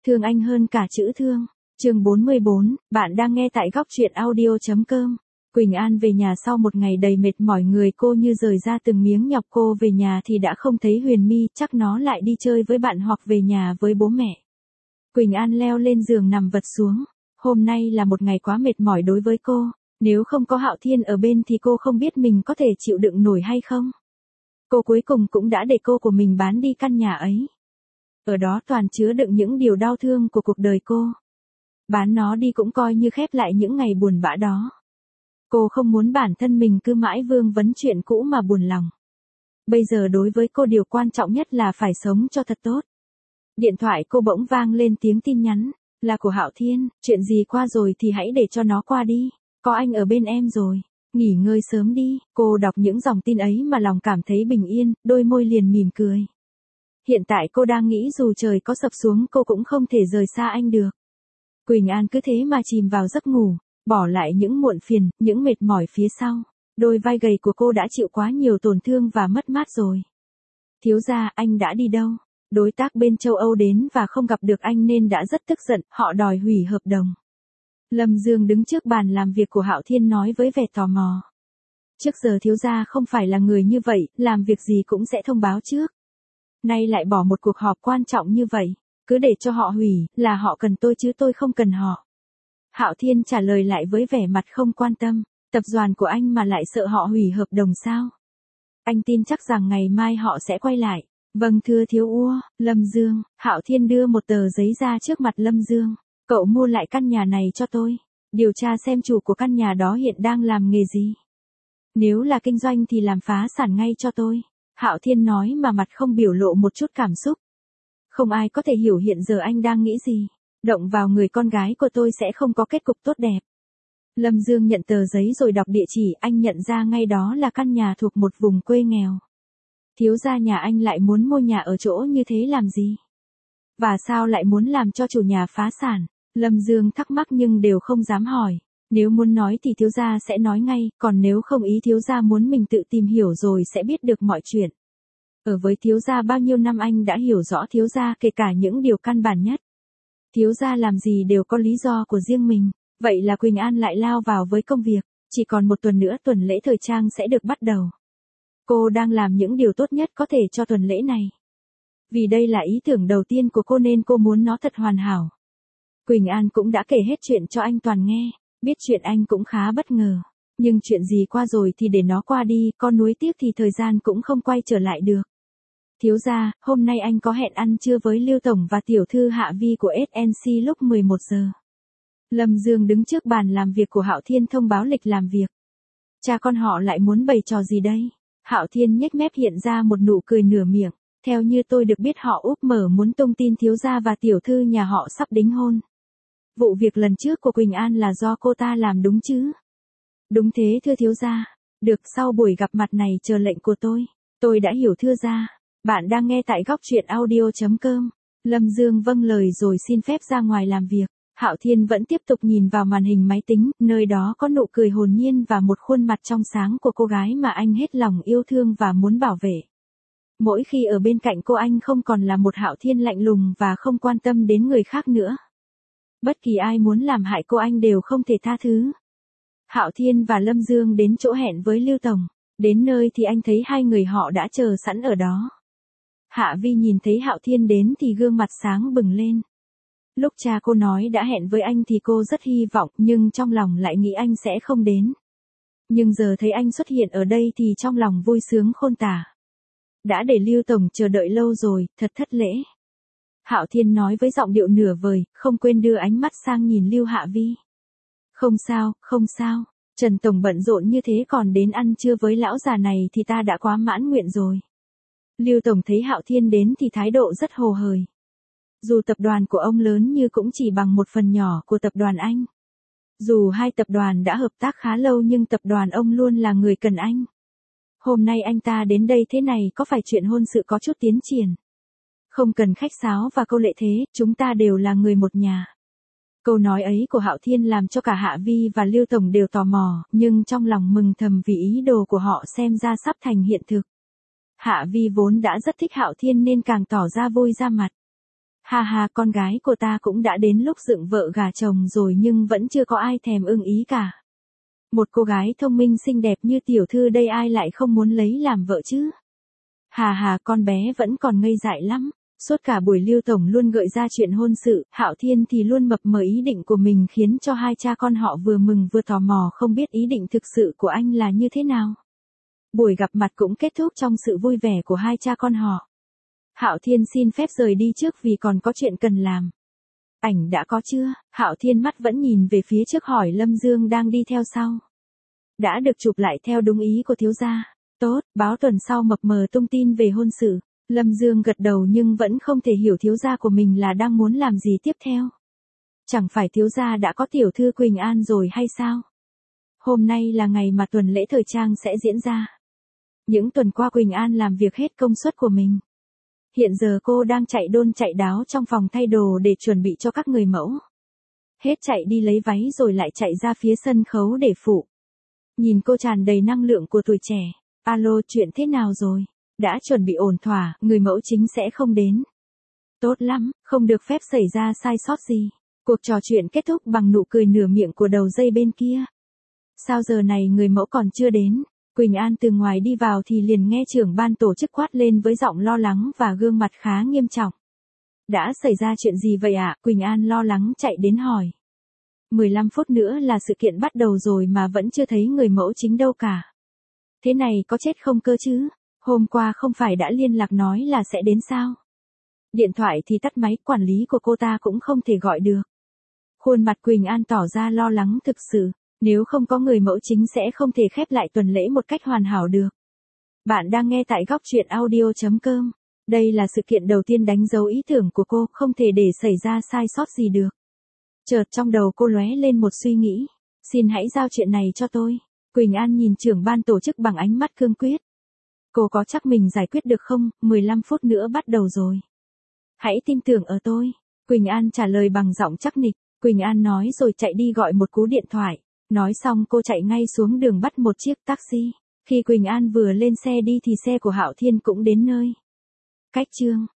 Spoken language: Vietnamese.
Thương anh hơn cả chữ thương. Chương 44, bạn đang nghe tại góc truyện audio.com. Quỳnh An về nhà sau một ngày đầy mệt mỏi, người cô như rời ra từng miếng nhọc. Cô về nhà thì đã không thấy Huyền My, chắc nó lại đi chơi với bạn hoặc về nhà với bố mẹ. Quỳnh An leo lên giường nằm vật xuống. Hôm nay là một ngày quá mệt mỏi đối với cô. Nếu không có Hạo Thiên ở bên thì cô không biết mình có thể chịu đựng nổi hay không. Cô cuối cùng cũng đã để cô của mình bán đi căn nhà ấy. Ở đó toàn chứa đựng những điều đau thương của cuộc đời cô. Bán nó đi cũng coi như khép lại những ngày buồn bã đó. Cô không muốn bản thân mình cứ mãi vương vấn chuyện cũ mà buồn lòng. Bây giờ đối với cô điều quan trọng nhất là phải sống cho thật tốt. Điện thoại cô bỗng vang lên tiếng tin nhắn, là của Hạo Thiên. Chuyện gì qua rồi thì hãy để cho nó qua đi. Có anh ở bên em rồi. Nghỉ ngơi sớm đi. Cô đọc những dòng tin ấy mà lòng cảm thấy bình yên, đôi môi liền mỉm cười. Hiện tại cô đang nghĩ dù trời có sập xuống cô cũng không thể rời xa anh được. Quỳnh An cứ thế mà chìm vào giấc ngủ, bỏ lại những muộn phiền, những mệt mỏi phía sau. Đôi vai gầy của cô đã chịu quá nhiều tổn thương và mất mát rồi. Thiếu gia, anh đã đi đâu? Đối tác bên châu Âu đến và không gặp được anh nên đã rất tức giận, họ đòi hủy hợp đồng. Lâm Dương đứng trước bàn làm việc của Hạo Thiên nói với vẻ tò mò. Trước giờ thiếu gia không phải là người như vậy, làm việc gì cũng sẽ thông báo trước. Nay lại bỏ một cuộc họp quan trọng như vậy, cứ để cho họ hủy, là họ cần tôi chứ tôi không cần họ. Hạo Thiên trả lời lại với vẻ mặt không quan tâm, tập đoàn của anh mà lại sợ họ hủy hợp đồng sao? Anh tin chắc rằng ngày mai họ sẽ quay lại. Vâng thưa thiếu ua, Lâm Dương. Hạo Thiên đưa một tờ giấy ra trước mặt Lâm Dương. Cậu mua lại căn nhà này cho tôi. Điều tra xem chủ của căn nhà đó hiện đang làm nghề gì. Nếu là kinh doanh thì làm phá sản ngay cho tôi. Hạo Thiên nói mà mặt không biểu lộ một chút cảm xúc. Không ai có thể hiểu hiện giờ anh đang nghĩ gì. Động vào người con gái của tôi sẽ không có kết cục tốt đẹp. Lâm Dương nhận tờ giấy rồi đọc địa chỉ, anh nhận ra ngay đó là căn nhà thuộc một vùng quê nghèo. Thiếu gia nhà anh lại muốn mua nhà ở chỗ như thế làm gì? Và sao lại muốn làm cho chủ nhà phá sản? Lâm Dương thắc mắc nhưng đều không dám hỏi. Nếu muốn nói thì thiếu gia sẽ nói ngay, còn nếu không ý thiếu gia muốn mình tự tìm hiểu rồi sẽ biết được mọi chuyện. Ở với thiếu gia bao nhiêu năm anh đã hiểu rõ thiếu gia kể cả những điều căn bản nhất. Thiếu gia làm gì đều có lý do của riêng mình, vậy là Quỳnh An lại lao vào với công việc, chỉ còn một tuần nữa tuần lễ thời trang sẽ được bắt đầu. Cô đang làm những điều tốt nhất có thể cho tuần lễ này. Vì đây là ý tưởng đầu tiên của cô nên cô muốn nó thật hoàn hảo. Quỳnh An cũng đã kể hết chuyện cho anh Toàn nghe, biết chuyện anh cũng khá bất ngờ. Nhưng chuyện gì qua rồi thì để nó qua đi, con nuối tiếc thì thời gian cũng không quay trở lại được. Thiếu gia, hôm nay anh có hẹn ăn trưa với Lưu Tổng và tiểu thư Hạ Vi của SNC lúc 11 giờ. Lâm Dương đứng trước bàn làm việc của Hạo Thiên thông báo lịch làm việc. Cha con họ lại muốn bày trò gì đây? Hạo Thiên nhếch mép hiện ra một nụ cười nửa miệng. Theo như tôi được biết họ úp mở muốn tung tin thiếu gia và tiểu thư nhà họ sắp đính hôn. Vụ việc lần trước của Quỳnh An là do cô ta làm đúng chứ? Đúng thế thưa thiếu gia. Được, sau buổi gặp mặt này chờ lệnh của tôi. Tôi đã hiểu thưa gia. Bạn đang nghe tại góc truyện audio.com. Lâm Dương vâng lời rồi xin phép ra ngoài làm việc. Hạo Thiên vẫn tiếp tục nhìn vào màn hình máy tính, nơi đó có nụ cười hồn nhiên và một khuôn mặt trong sáng của cô gái mà anh hết lòng yêu thương và muốn bảo vệ. Mỗi khi ở bên cạnh cô anh không còn là một Hạo Thiên lạnh lùng và không quan tâm đến người khác nữa. Bất kỳ ai muốn làm hại cô anh đều không thể tha thứ. Hạo Thiên và Lâm Dương đến chỗ hẹn với Lưu Tổng. Đến nơi thì anh thấy hai người họ đã chờ sẵn ở đó. Hạ Vi nhìn thấy Hạo Thiên đến thì gương mặt sáng bừng lên. Lúc cha cô nói đã hẹn với anh thì cô rất hy vọng nhưng trong lòng lại nghĩ anh sẽ không đến. Nhưng giờ thấy anh xuất hiện ở đây thì trong lòng vui sướng khôn tả. Đã để Lưu Tổng chờ đợi lâu rồi, thật thất lễ. Hạo Thiên nói với giọng điệu nửa vời, không quên đưa ánh mắt sang nhìn Lưu Hạ Vi. Không sao, không sao. Trần Tổng bận rộn như thế còn đến ăn trưa với lão già này thì ta đã quá mãn nguyện rồi. Lưu Tổng thấy Hạo Thiên đến thì thái độ rất hồ hởi. Dù tập đoàn của ông lớn như cũng chỉ bằng một phần nhỏ của tập đoàn anh. Dù hai tập đoàn đã hợp tác khá lâu nhưng tập đoàn ông luôn là người cần anh. Hôm nay anh ta đến đây thế này có phải chuyện hôn sự có chút tiến triển. Không cần khách sáo và câu lệ thế, chúng ta đều là người một nhà. Câu nói ấy của Hạo Thiên làm cho cả Hạ Vi và Lưu Tổng đều tò mò, nhưng trong lòng mừng thầm vì ý đồ của họ xem ra sắp thành hiện thực. Hạ Vi vốn đã rất thích Hạo Thiên nên càng tỏ ra vui ra mặt. Ha ha, con gái của ta cũng đã đến lúc dựng vợ gả chồng rồi nhưng vẫn chưa có ai thèm ưng ý cả. Một cô gái thông minh xinh đẹp như tiểu thư đây ai lại không muốn lấy làm vợ chứ? Hà hà, con bé vẫn còn ngây dại lắm. Suốt cả buổi Lưu Tổng luôn gợi ra chuyện hôn sự, Hạo Thiên thì luôn mập mờ ý định của mình khiến cho hai cha con họ vừa mừng vừa tò mò không biết ý định thực sự của anh là như thế nào. Buổi gặp mặt cũng kết thúc trong sự vui vẻ của hai cha con họ. Hạo Thiên xin phép rời đi trước vì còn có chuyện cần làm. Ảnh đã có chưa? Hạo Thiên mắt vẫn nhìn về phía trước hỏi Lâm Dương đang đi theo sau. Đã được chụp lại theo đúng ý của thiếu gia. Tốt, báo tuần sau mập mờ tung tin về hôn sự. Lâm Dương gật đầu nhưng vẫn không thể hiểu thiếu gia của mình là đang muốn làm gì tiếp theo. Chẳng phải thiếu gia đã có tiểu thư Quỳnh An rồi hay sao? Hôm nay là ngày mà tuần lễ thời trang sẽ diễn ra. Những tuần qua Quỳnh An làm việc hết công suất của mình. Hiện giờ cô đang chạy đôn chạy đáo trong phòng thay đồ để chuẩn bị cho các người mẫu. Hết chạy đi lấy váy rồi lại chạy ra phía sân khấu để phụ. Nhìn cô tràn đầy năng lượng của tuổi trẻ. Alo, chuyện thế nào rồi? Đã chuẩn bị ổn thỏa, người mẫu chính sẽ không đến. Tốt lắm, không được phép xảy ra sai sót gì. Cuộc trò chuyện kết thúc bằng nụ cười nửa miệng của đầu dây bên kia. Sao giờ này người mẫu còn chưa đến? Quỳnh An từ ngoài đi vào thì liền nghe trưởng ban tổ chức quát lên với giọng lo lắng và gương mặt khá nghiêm trọng. Đã xảy ra chuyện gì vậy ạ? Quỳnh An lo lắng chạy đến hỏi. 15 phút nữa là sự kiện bắt đầu rồi mà vẫn chưa thấy người mẫu chính đâu cả. Thế này có chết không cơ chứ? Hôm qua không phải đã liên lạc nói là sẽ đến sao? Điện thoại thì tắt máy, quản lý của cô ta cũng không thể gọi được. Khuôn mặt Quỳnh An tỏ ra lo lắng thực sự, nếu không có người mẫu chính sẽ không thể khép lại tuần lễ một cách hoàn hảo được. Bạn đang nghe tại góc truyện audio.com. Đây là sự kiện đầu tiên đánh dấu ý tưởng của cô, không thể để xảy ra sai sót gì được. Chợt trong đầu cô lóe lên một suy nghĩ. Xin hãy giao chuyện này cho tôi. Quỳnh An nhìn trưởng ban tổ chức bằng ánh mắt cương quyết. Cô có chắc mình giải quyết được không? 15 phút nữa bắt đầu rồi. Hãy tin tưởng ở tôi. Quỳnh An trả lời bằng giọng chắc nịch. Quỳnh An nói rồi chạy đi gọi một cú điện thoại. Nói xong cô chạy ngay xuống đường bắt một chiếc taxi. Khi Quỳnh An vừa lên xe đi thì xe của Hạo Thiên cũng đến nơi. Cách chương